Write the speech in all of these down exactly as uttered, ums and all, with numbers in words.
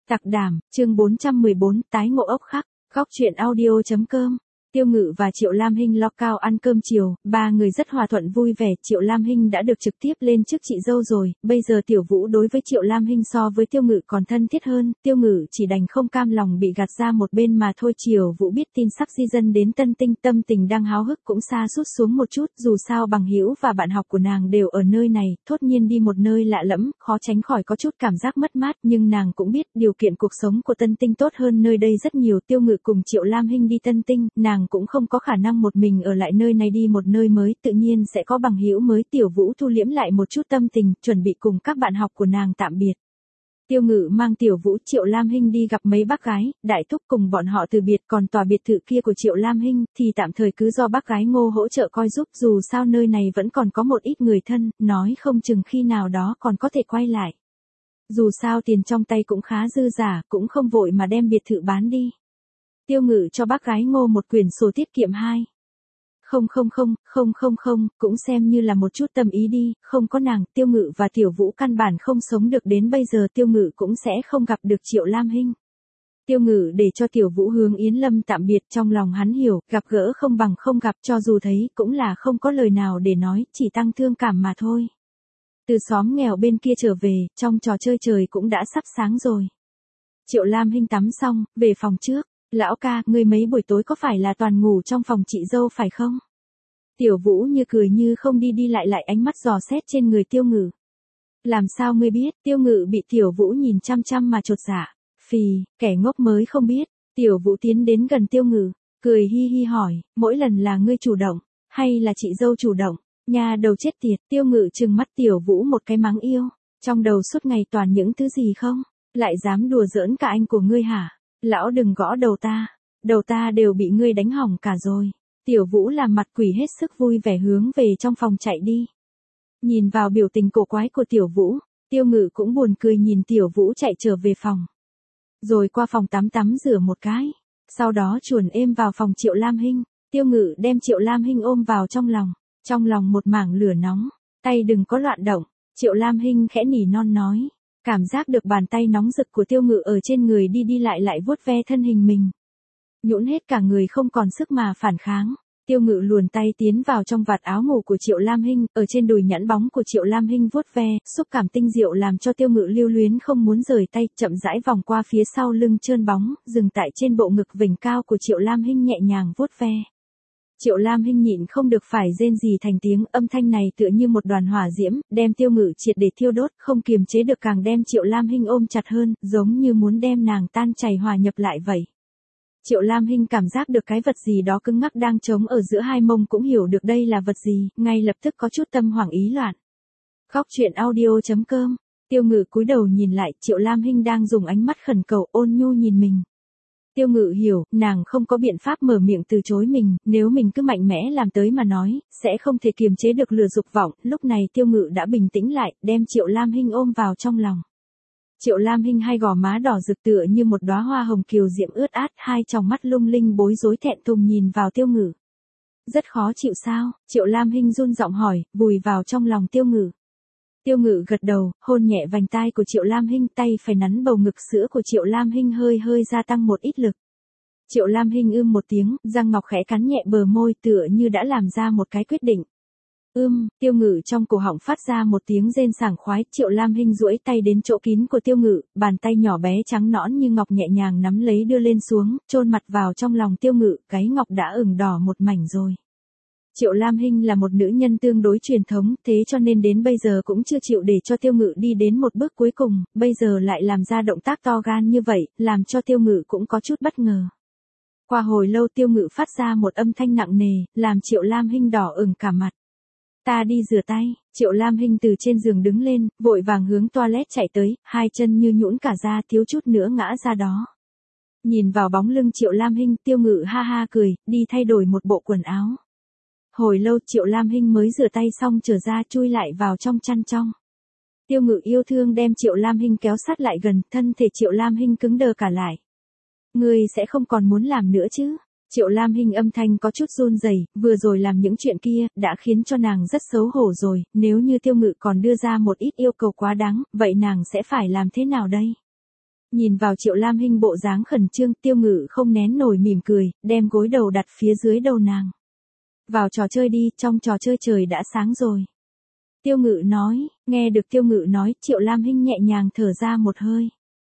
Tặc đảm, chương bốn trăm mười bốn, tái ngộ ốc khắc, góc truyện audio chấm com. Tiêu Ngự và Triệu Lam Hinh lo cao ăn cơm chiều, ba người rất hòa thuận vui vẻ. Triệu Lam Hinh đã được trực tiếp lên chức chị dâu rồi, bây giờ Tiểu Vũ đối với Triệu Lam Hinh so với Tiêu Ngự còn thân thiết hơn. Tiêu Ngự chỉ đành không cam lòng bị gạt ra một bên mà thôi. Triều Vũ biết tin sắc di dân đến Tân Tinh, tâm tình đang háo hức cũng sa sút xuống một chút. Dù sao bằng hữu và bạn học của nàng đều ở nơi này, thốt nhiên đi một nơi lạ lẫm, khó tránh khỏi có chút cảm giác mất mát. Nhưng nàng cũng biết điều kiện cuộc sống của Tân Tinh tốt hơn nơi đây rất nhiều. Tiêu Ngự cùng Triệu Lam Hinh đi Tân Tinh, nàng cũng không có khả năng một mình ở lại nơi này, đi một nơi mới tự nhiên sẽ có bằng hữu mới. Tiểu Vũ thu liễm lại một chút tâm tình, chuẩn bị cùng các bạn học của nàng tạm biệt. Tiêu Ngự mang Tiểu Vũ, Triệu Lam Hinh đi gặp mấy bác gái, đại thúc cùng bọn họ từ biệt. Còn tòa biệt thự kia của Triệu Lam Hinh thì tạm thời cứ do bác gái Ngô hỗ trợ coi giúp, dù sao nơi này vẫn còn có một ít người thân, nói không chừng khi nào đó còn có thể quay lại. Dù sao tiền trong tay cũng khá dư giả, cũng không vội mà đem biệt thự bán đi. Tiêu Ngự cho bác gái Ngô một quyển sổ tiết kiệm hai. Không không không, không không không, cũng xem như là một chút tâm ý đi, không có nàng, Tiêu Ngự và Tiểu Vũ căn bản không sống được đến bây giờ. Tiêu Ngự cũng sẽ không gặp được Triệu Lam Hinh. Tiêu Ngự để cho Tiểu Vũ hướng Yến Lâm tạm biệt, trong lòng hắn hiểu, gặp gỡ không bằng không gặp, cho dù thấy cũng là không có lời nào để nói, chỉ tăng thương cảm mà thôi. Từ xóm nghèo bên kia trở về, trong trò chơi trời cũng đã sắp sáng rồi. Triệu Lam Hinh tắm xong, về phòng trước. Lão ca, ngươi mấy buổi tối có phải là toàn ngủ trong phòng chị dâu phải không? Tiểu Vũ như cười như không đi đi lại lại, ánh mắt dò xét trên người Tiêu Ngự. Làm sao ngươi biết? Tiêu Ngự bị Tiểu Vũ nhìn chăm chăm mà chột dạ. Phì, kẻ ngốc mới không biết. Tiểu Vũ tiến đến gần Tiêu Ngự, cười hi hi hỏi, mỗi lần là ngươi chủ động, hay là chị dâu chủ động? Nhà đầu chết tiệt. Tiêu Ngự trừng mắt Tiểu Vũ một cái mắng yêu. Trong đầu suốt ngày toàn những thứ gì không? Lại dám đùa giỡn cả anh của ngươi hả? Lão đừng gõ đầu ta, đầu ta đều bị ngươi đánh hỏng cả rồi. Tiểu Vũ làm mặt quỷ hết sức vui vẻ hướng về trong phòng chạy đi. Nhìn vào biểu tình cổ quái của Tiểu Vũ, Tiêu Ngự cũng buồn cười nhìn Tiểu Vũ chạy trở về phòng. Rồi qua phòng tắm tắm rửa một cái, sau đó chuồn êm vào phòng Triệu Lam Hinh. Tiêu Ngự đem Triệu Lam Hinh ôm vào trong lòng, trong lòng một mảng lửa nóng, tay đừng có loạn động. Triệu Lam Hinh khẽ nỉ non nói. Cảm giác được bàn tay nóng rực của Tiêu Ngự ở trên người đi đi lại lại vuốt ve thân hình mình. Nhũn hết cả người không còn sức mà phản kháng. Tiêu Ngự luồn tay tiến vào trong vạt áo ngủ của Triệu Lam Hinh, ở trên đùi nhẵn bóng của Triệu Lam Hinh vuốt ve, xúc cảm tinh diệu làm cho Tiêu Ngự lưu luyến không muốn rời tay, chậm rãi vòng qua phía sau lưng trơn bóng, dừng tại trên bộ ngực vểnh cao của Triệu Lam Hinh nhẹ nhàng vuốt ve. Triệu Lam Hinh nhịn không được phải rên rỉ thành tiếng, âm thanh này tựa như một đoàn hỏa diễm, đem Tiêu Ngự triệt để thiêu đốt, không kiềm chế được càng đem Triệu Lam Hinh ôm chặt hơn, giống như muốn đem nàng tan chảy hòa nhập lại vậy. Triệu Lam Hinh cảm giác được cái vật gì đó cứng ngắc đang trống ở giữa hai mông, cũng hiểu được đây là vật gì, ngay lập tức có chút tâm hoảng ý loạn. Góc truyện audio chấm com. Tiêu Ngự cúi đầu nhìn lại, Triệu Lam Hinh đang dùng ánh mắt khẩn cầu ôn nhu nhìn mình. Tiêu Ngự hiểu, nàng không có biện pháp mở miệng từ chối mình, nếu mình cứ mạnh mẽ làm tới mà nói, sẽ không thể kiềm chế được lửa dục vọng. Lúc này Tiêu Ngự đã bình tĩnh lại, đem Triệu Lam Hinh ôm vào trong lòng. Triệu Lam Hinh hai gò má đỏ rực tựa như một đóa hoa hồng kiều diễm ướt át, hai tròng mắt lung linh bối rối thẹn thùng nhìn vào Tiêu Ngự. Rất khó chịu sao? Triệu Lam Hinh run giọng hỏi, vùi vào trong lòng Tiêu Ngự. Tiêu Ngự gật đầu, hôn nhẹ vành tai của Triệu Lam Hinh, tay phải nắn bầu ngực sữa của Triệu Lam Hinh hơi hơi gia tăng một ít lực. Triệu Lam Hinh ưm một tiếng, răng ngọc khẽ cắn nhẹ bờ môi tựa như đã làm ra một cái quyết định. Ưm, Tiêu Ngự trong cổ họng phát ra một tiếng rên sảng khoái. Triệu Lam Hinh duỗi tay đến chỗ kín của Tiêu Ngự, bàn tay nhỏ bé trắng nõn như ngọc nhẹ nhàng nắm lấy đưa lên xuống, chôn mặt vào trong lòng Tiêu Ngự, gáy ngọc đã ửng đỏ một mảnh rồi. Triệu Lam Hinh là một nữ nhân tương đối truyền thống, thế cho nên đến bây giờ cũng chưa chịu để cho Tiêu Ngự đi đến một bước cuối cùng, bây giờ lại làm ra động tác to gan như vậy, làm cho Tiêu Ngự cũng có chút bất ngờ. Qua hồi lâu Tiêu Ngự phát ra một âm thanh nặng nề, làm Triệu Lam Hinh đỏ ửng cả mặt. Ta đi rửa tay. Triệu Lam Hinh từ trên giường đứng lên, vội vàng hướng toilet chạy tới, hai chân như nhũn cả ra, thiếu chút nữa ngã ra đó. Nhìn vào bóng lưng Triệu Lam Hinh, Tiêu Ngự ha ha cười, đi thay đổi một bộ quần áo. Hồi lâu Triệu Lam Hinh mới rửa tay xong trở ra, chui lại vào trong chăn trong. Tiêu Ngự yêu thương đem Triệu Lam Hinh kéo sát lại gần, thân thể Triệu Lam Hinh cứng đờ cả lại. Ngươi sẽ không còn muốn làm nữa chứ? Triệu Lam Hinh âm thanh có chút run rẩy, vừa rồi làm những chuyện kia, đã khiến cho nàng rất xấu hổ rồi, nếu như Tiêu Ngự còn đưa ra một ít yêu cầu quá đáng, vậy nàng sẽ phải làm thế nào đây? Nhìn vào Triệu Lam Hinh bộ dáng khẩn trương, Tiêu Ngự không nén nổi mỉm cười, đem gối đầu đặt phía dưới đầu nàng. Vào trò chơi đi, trong trò chơi trời đã sáng rồi. Tiêu Ngự nói, nghe được Tiêu Ngự nói, Triệu Lam Hinh nhẹ nhàng thở ra một hơi.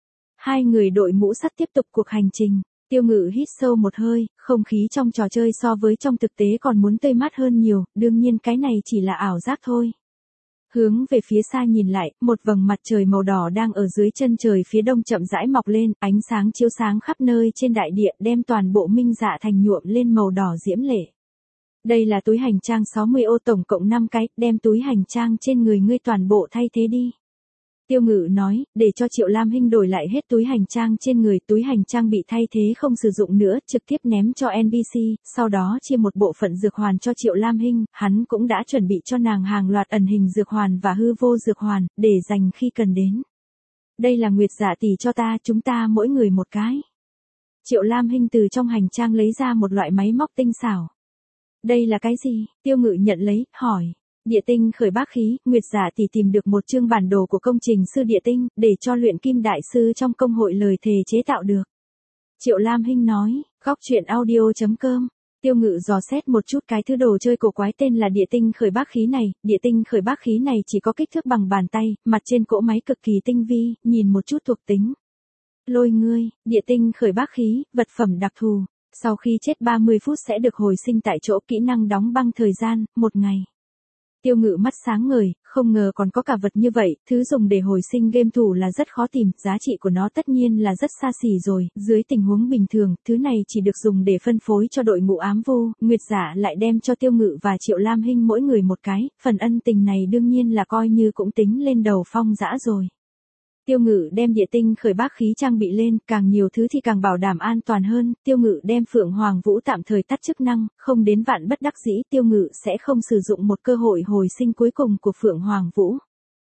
Hai người đội mũ sắt tiếp tục cuộc hành trình. Tiêu Ngự hít sâu một hơi, không khí trong trò chơi so với trong thực tế còn muốn tươi mát hơn nhiều, đương nhiên cái này chỉ là ảo giác thôi. Hướng về phía xa nhìn lại, một vầng mặt trời màu đỏ đang ở dưới chân trời phía đông chậm rãi mọc lên, ánh sáng chiếu sáng khắp nơi trên đại địa, đem toàn bộ Minh Dạ thành nhuộm lên màu đỏ diễm lệ. Đây là túi hành trang sáu mươi ô tổng cộng năm cái, đem túi hành trang trên người ngươi toàn bộ thay thế đi. Tiêu Ngự nói, để cho Triệu Lam Hinh đổi lại hết túi hành trang trên người, túi hành trang bị thay thế không sử dụng nữa, trực tiếp ném cho en pê xê, sau đó chia một bộ phận dược hoàn cho Triệu Lam Hinh, hắn cũng đã chuẩn bị cho nàng hàng loạt ẩn hình dược hoàn và hư vô dược hoàn, để dành khi cần đến. Đây là Nguyệt Dạ tỷ cho ta, chúng ta mỗi người một cái. Triệu Lam Hinh từ trong hành trang lấy ra một loại máy móc tinh xảo. Đây là cái gì? Tiêu Ngự nhận lấy, hỏi. Địa tinh khởi bác khí, Nguyệt Dạ tỷ tìm được một chương bản đồ của công trình sư địa tinh, để cho luyện kim đại sư trong công hội lời thề chế tạo được. Triệu Lam Hinh nói, góc truyện audio chấm com. Tiêu Ngự dò xét một chút cái thứ đồ chơi cổ quái tên là địa tinh khởi bác khí này, địa tinh khởi bác khí này chỉ có kích thước bằng bàn tay, mặt trên cỗ máy cực kỳ tinh vi, nhìn một chút thuộc tính. Lôi ngươi, địa tinh khởi bác khí, vật phẩm đặc thù, sau khi chết ba mươi phút sẽ được hồi sinh tại chỗ, kỹ năng đóng băng thời gian, một ngày. Tiêu Ngự mắt sáng ngời, không ngờ còn có cả vật như vậy, thứ dùng để hồi sinh game thủ là rất khó tìm, giá trị của nó tất nhiên là rất xa xỉ rồi, dưới tình huống bình thường, thứ này chỉ được dùng để phân phối cho đội ngũ ám vu, Nguyệt Dạ lại đem cho Tiêu Ngự và Triệu Lam Hinh mỗi người một cái, phần ân tình này đương nhiên là coi như cũng tính lên đầu Phong Dã rồi. Tiêu Ngự đem địa tinh khởi bác khí trang bị lên, càng nhiều thứ thì càng bảo đảm an toàn hơn, Tiêu Ngự đem Phượng Hoàng Vũ tạm thời tắt chức năng, không đến vạn bất đắc dĩ, Tiêu Ngự sẽ không sử dụng một cơ hội hồi sinh cuối cùng của Phượng Hoàng Vũ.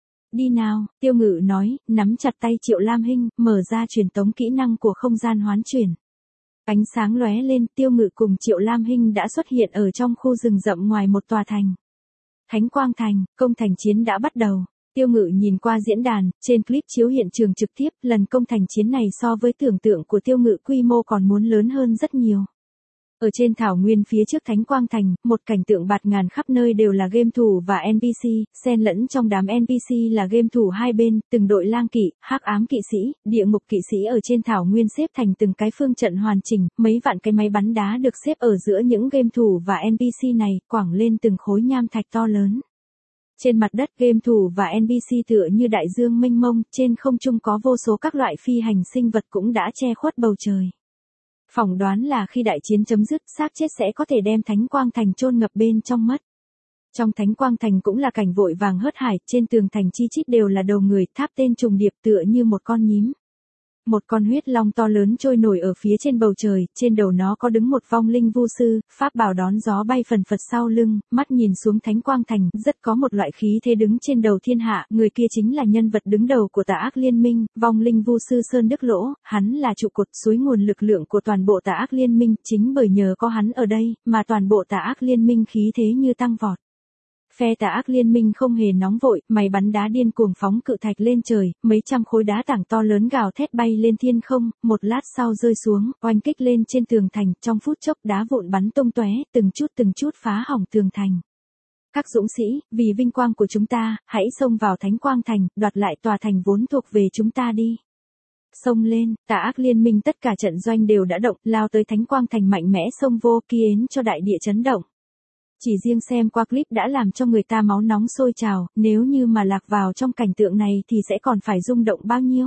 Đi nào, Tiêu Ngự nói, nắm chặt tay Triệu Lam Hinh, mở ra truyền tống kỹ năng của không gian hoán chuyển. Ánh sáng lóe lên, Tiêu Ngự cùng Triệu Lam Hinh đã xuất hiện ở trong khu rừng rậm ngoài một tòa thành. Thánh Quang Thành, công thành chiến đã bắt đầu. Tiêu Ngự nhìn qua diễn đàn, trên clip chiếu hiện trường trực tiếp, lần công thành chiến này so với tưởng tượng của Tiêu Ngự quy mô còn muốn lớn hơn rất nhiều. Ở trên thảo nguyên phía trước Thánh Quang Thành, một cảnh tượng bạt ngàn khắp nơi đều là game thủ và en pê xê, xen lẫn trong đám en pê xê là game thủ hai bên, từng đội lang kỵ, hắc ám kỵ sĩ, địa ngục kỵ sĩ ở trên thảo nguyên xếp thành từng cái phương trận hoàn chỉnh, mấy vạn cái máy bắn đá được xếp ở giữa những game thủ và en pê xê này, quẳng lên từng khối nham thạch to lớn. Trên mặt đất game thủ và en pê xê tựa như đại dương mênh mông, trên không trung có vô số các loại phi hành sinh vật cũng đã che khuất bầu trời. Phỏng đoán là khi đại chiến chấm dứt, xác chết sẽ có thể đem Thánh Quang Thành chôn ngập bên trong mất. Trong Thánh Quang Thành cũng là cảnh vội vàng hớt hải, trên tường thành chi chít đều là đầu người, tháp tên trùng điệp tựa như một con nhím. Một con huyết long to lớn trôi nổi ở phía trên bầu trời, trên đầu nó có đứng một vong linh vu sư, pháp bảo đón gió bay phần phật sau lưng, mắt nhìn xuống Thánh Quang Thành, rất có một loại khí thế đứng trên đầu thiên hạ, người kia chính là nhân vật đứng đầu của Tà Ác Liên Minh, vong linh vu sư Sơn Đức Lỗ, hắn là trụ cột suối nguồn lực lượng của toàn bộ Tà Ác Liên Minh, chính bởi nhờ có hắn ở đây, mà toàn bộ Tà Ác Liên Minh khí thế như tăng vọt. Phe Tà Ác Liên Minh không hề nóng vội, máy bắn đá điên cuồng phóng cự thạch lên trời, mấy trăm khối đá tảng to lớn gào thét bay lên thiên không, một lát sau rơi xuống, oanh kích lên trên tường thành, trong phút chốc đá vụn bắn tung tóe, từng chút từng chút phá hỏng tường thành. Các dũng sĩ, vì vinh quang của chúng ta, hãy xông vào Thánh Quang Thành, đoạt lại tòa thành vốn thuộc về chúng ta đi. Xông lên, Tà Ác Liên Minh tất cả trận doanh đều đã động, lao tới Thánh Quang Thành mạnh mẽ xông vô kiến cho đại địa chấn động. Chỉ riêng xem qua clip đã làm cho người ta máu nóng sôi trào, nếu như mà lạc vào trong cảnh tượng này thì sẽ còn phải rung động bao nhiêu.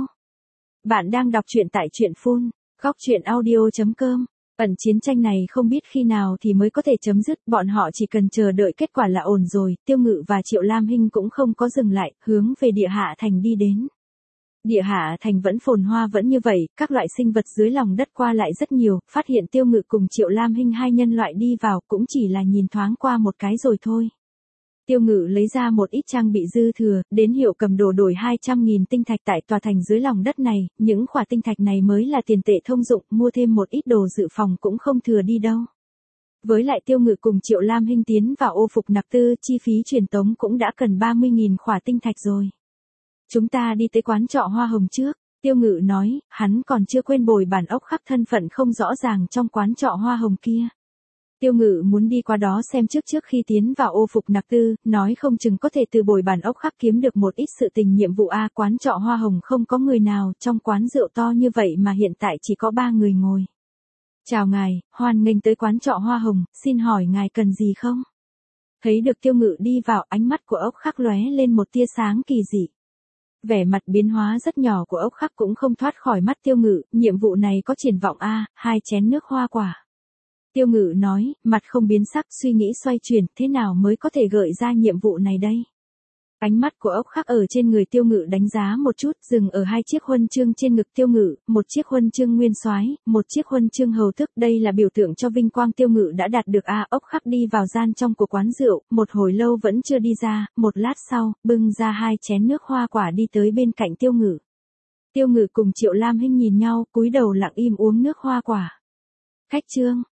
Bạn đang đọc truyện tại truyện phun, góc truyện audio chấm com. Ẩn chiến tranh này không biết khi nào thì mới có thể chấm dứt, bọn họ chỉ cần chờ đợi kết quả là ổn rồi. Tiêu Ngự và Triệu Lam Hinh cũng không có dừng lại, hướng về Địa Hạ Thành đi đến. Địa Hạ Thành vẫn phồn hoa vẫn như vậy, các loại sinh vật dưới lòng đất qua lại rất nhiều, phát hiện Tiêu Ngự cùng Triệu Lam Hinh hai nhân loại đi vào cũng chỉ là nhìn thoáng qua một cái rồi thôi. Tiêu Ngự lấy ra một ít trang bị dư thừa, đến hiệu cầm đồ đổi hai trăm nghìn tinh thạch tại tòa thành dưới lòng đất này, những khỏa tinh thạch này mới là tiền tệ thông dụng, mua thêm một ít đồ dự phòng cũng không thừa đi đâu. Với lại Tiêu Ngự cùng Triệu Lam Hinh tiến vào ô phục nạp tư, chi phí truyền tống cũng đã cần ba mươi nghìn khỏa tinh thạch rồi. Chúng ta đi tới quán trọ Hoa Hồng trước. Tiêu Ngự nói, hắn còn chưa quên bồi bàn ốc khắc thân phận không rõ ràng trong quán trọ hoa hồng kia. Tiêu Ngự muốn đi qua đó xem trước trước khi tiến vào ô phục nặc tư, nói không chừng có thể từ bồi bàn ốc khắc kiếm được một ít sự tình nhiệm vụ a. Quán trọ hoa hồng không có người nào, trong quán rượu to như vậy mà hiện tại chỉ có ba người ngồi. Chào ngài, hoan nghênh tới quán trọ hoa hồng, xin hỏi ngài cần gì không? Thấy được Tiêu Ngự đi vào, ánh mắt của ốc khắc lóe lên một tia sáng kỳ dị. Vẻ mặt biến hóa rất nhỏ của ốc khắc cũng không thoát khỏi mắt Tiêu Ngự, nhiệm vụ này có triển vọng a, hai chén nước hoa quả. Tiêu Ngự nói, mặt không biến sắc, suy nghĩ xoay chuyển, thế nào mới có thể gợi ra nhiệm vụ này đây? Ánh mắt của ốc khắc ở trên người Tiêu Ngự đánh giá một chút, dừng ở hai chiếc huân chương trên ngực Tiêu Ngự, một chiếc huân chương nguyên soái, một chiếc huân chương hầu thức, đây là biểu tượng cho vinh quang Tiêu Ngự đã đạt được a. Ốc khắc đi vào gian trong của quán rượu, một hồi lâu vẫn chưa đi ra, một lát sau, bưng ra hai chén nước hoa quả đi tới bên cạnh Tiêu Ngự. Tiêu Ngự cùng Triệu Lam Hinh nhìn nhau, cúi đầu lặng im uống nước hoa quả. Khách trương,